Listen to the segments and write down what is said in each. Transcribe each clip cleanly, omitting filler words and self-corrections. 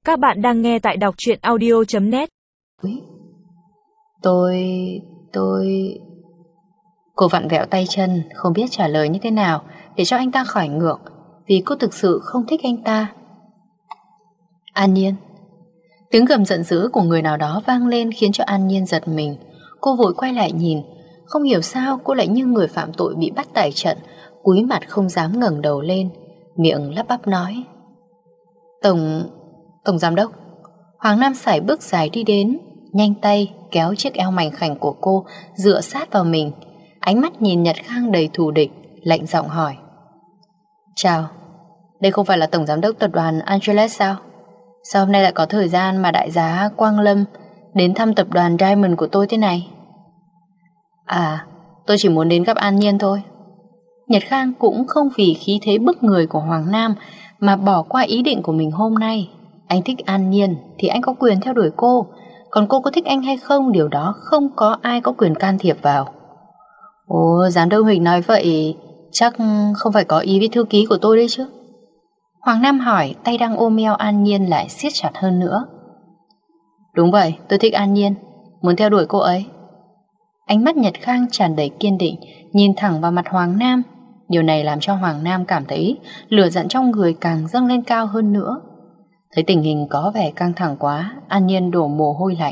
Các bạn đang nghe tại đọc truyện audio.net. Tôi... Cô vặn vẹo tay chân, không biết trả lời như thế nào để cho anh ta khỏi ngượng, vì cô thực sự không thích anh ta. An Nhiên. Tiếng gầm giận dữ của người nào đó vang lên khiến cho An Nhiên giật mình. Cô vội quay lại nhìn. Không hiểu sao cô lại như người phạm tội bị bắt tại trận, cúi mặt không dám ngẩng đầu lên, miệng lắp bắp nói: Tổng giám đốc. Hoàng Nam sải bước dài đi đến, nhanh tay kéo chiếc eo mảnh khảnh của cô dựa sát vào mình. Ánh mắt nhìn Nhật Khang đầy thù địch, lạnh giọng hỏi: Chào, đây không phải là tổng giám đốc tập đoàn Angeles sao? Sao hôm nay lại có thời gian mà đại giá Quang Lâm đến thăm tập đoàn Diamond của tôi thế này? À, tôi chỉ muốn đến gặp An Nhiên thôi. Nhật Khang cũng không vì khí thế bức người của Hoàng Nam mà bỏ qua ý định của mình hôm nay. Anh thích An Nhiên thì anh có quyền theo đuổi cô, còn cô có thích anh hay không, điều đó không có ai có quyền can thiệp vào. Ồ, giám đốc Huỳnh nói vậy chắc không phải có ý với thư ký của tôi đấy chứ? Hoàng Nam hỏi, tay đang ôm eo An Nhiên lại siết chặt hơn nữa. Đúng vậy, tôi thích An Nhiên, muốn theo đuổi cô ấy. Ánh mắt Nhật Khang tràn đầy kiên định, nhìn thẳng vào mặt Hoàng Nam. Điều này làm cho Hoàng Nam cảm thấy lửa giận trong người càng dâng lên cao hơn nữa. Thấy tình hình có vẻ căng thẳng quá, An Nhiên đổ mồ hôi lạnh.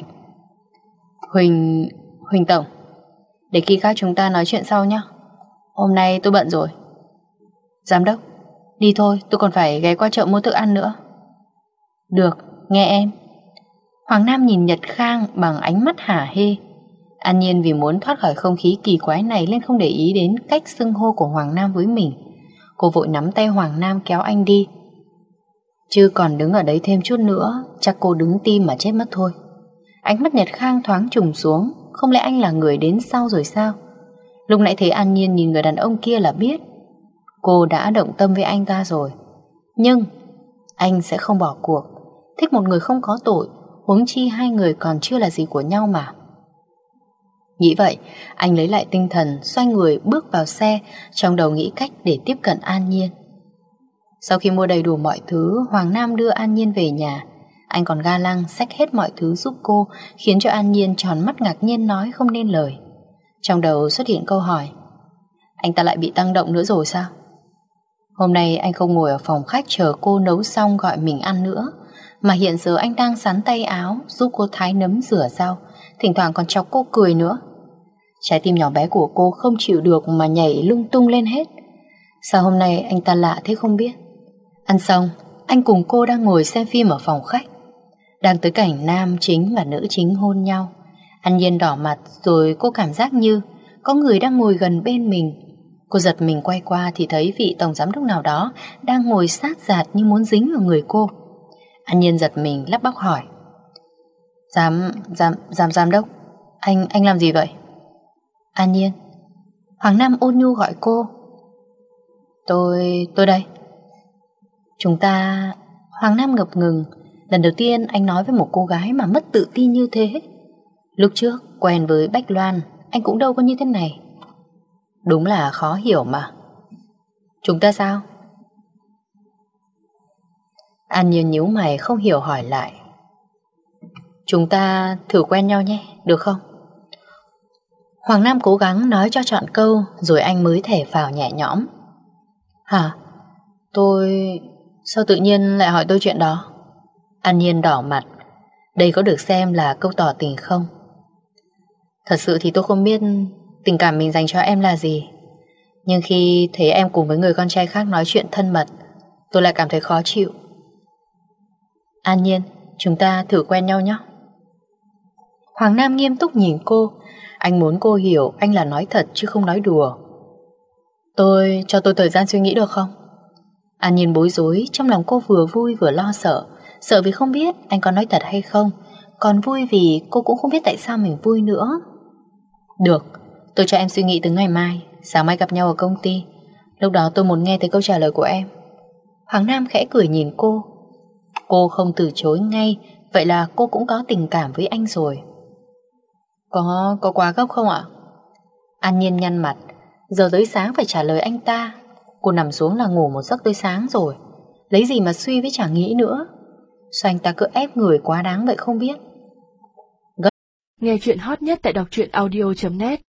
Huỳnh tổng, để khi khác chúng ta nói chuyện sau nhé. Hôm nay tôi bận rồi. Giám đốc, đi thôi, tôi còn phải ghé qua chợ mua thức ăn nữa. Được, nghe em. Hoàng Nam nhìn Nhật Khang bằng ánh mắt hả hê. An Nhiên vì muốn thoát khỏi không khí kỳ quái này nên không để ý đến cách xưng hô của Hoàng Nam với mình. Cô vội nắm tay Hoàng Nam kéo anh đi. Chứ còn đứng ở đấy thêm chút nữa chắc cô đứng tim mà chết mất thôi. Ánh mắt Nhật Khang thoáng trùng xuống. Không lẽ anh là người đến sau rồi sao? Lúc nãy thấy An Nhiên nhìn người đàn ông kia là biết cô đã động tâm với anh ta rồi. Nhưng anh sẽ không bỏ cuộc. Thích một người không có tội, huống chi hai người còn chưa là gì của nhau mà. Nghĩ vậy, anh lấy lại tinh thần, xoay người bước vào xe, trong đầu nghĩ cách để tiếp cận An Nhiên. Sau khi mua đầy đủ mọi thứ, Hoàng Nam đưa An Nhiên về nhà. Anh còn ga lăng xách hết mọi thứ giúp cô, khiến cho An Nhiên tròn mắt ngạc nhiên nói không nên lời. Trong đầu xuất hiện câu hỏi: anh ta lại bị tăng động nữa rồi sao? Hôm nay anh không ngồi ở phòng khách chờ cô nấu xong gọi mình ăn nữa, mà hiện giờ anh đang sắn tay áo giúp cô thái nấm rửa rau, thỉnh thoảng còn chọc cô cười nữa. Trái tim nhỏ bé của cô không chịu được mà nhảy lung tung lên hết. Sao hôm nay anh ta lạ thế không biết. Ăn xong, anh cùng cô đang ngồi xem phim ở phòng khách. Đang tới cảnh nam chính và nữ chính hôn nhau. An Nhiên đỏ mặt rồi cô cảm giác như có người đang ngồi gần bên mình. Cô giật mình quay qua thì thấy vị tổng giám đốc nào đó đang ngồi sát giạt như muốn dính vào người cô. An Nhiên giật mình lắp bắp hỏi: Giám đốc, anh làm gì vậy? An Nhiên. Hoàng Nam ôn nhu gọi cô. Tôi đây. Chúng ta... Hoàng Nam ngập ngừng. Lần đầu tiên anh nói với một cô gái mà mất tự tin như thế. Lúc trước quen với Bách Loan, anh cũng đâu có như thế này. Đúng là khó hiểu mà. Chúng ta sao? An Nhiên nhíu mày không hiểu hỏi lại. Chúng ta thử quen nhau nhé, được không? Hoàng Nam cố gắng nói cho trọn câu, rồi anh mới thở phào nhẹ nhõm. Hả? Sao tự nhiên lại hỏi tôi chuyện đó? An Nhiên đỏ mặt. Đây có được xem là câu tỏ tình không? Thật sự thì tôi không biết tình cảm mình dành cho em là gì, nhưng khi thấy em cùng với người con trai khác nói chuyện thân mật, tôi lại cảm thấy khó chịu. An Nhiên, chúng ta thử quen nhau nhé. Hoàng Nam nghiêm túc nhìn cô. Anh muốn cô hiểu anh là nói thật chứ không nói đùa. Cho tôi thời gian suy nghĩ được không? An Nhiên bối rối, trong lòng cô vừa vui vừa lo sợ. Sợ vì không biết anh có nói thật hay không, còn vui vì cô cũng không biết tại sao mình vui nữa. Được, tôi cho em suy nghĩ từ ngày mai. Sáng mai gặp nhau ở công ty. Lúc đó tôi muốn nghe thấy câu trả lời của em. Hoàng Nam khẽ cười nhìn cô. Cô không từ chối ngay. Vậy là cô cũng có tình cảm với anh rồi. Có quá gấp không ạ? An Nhiên nhăn mặt. Giờ tới sáng phải trả lời anh ta. Cô nằm xuống là ngủ một giấc tới sáng rồi, lấy gì mà suy với chả nghĩ nữa. Sao anh ta cứ ép người quá đáng vậy không biết. Nghe chuyện hot nhất tại đọc truyện audio.net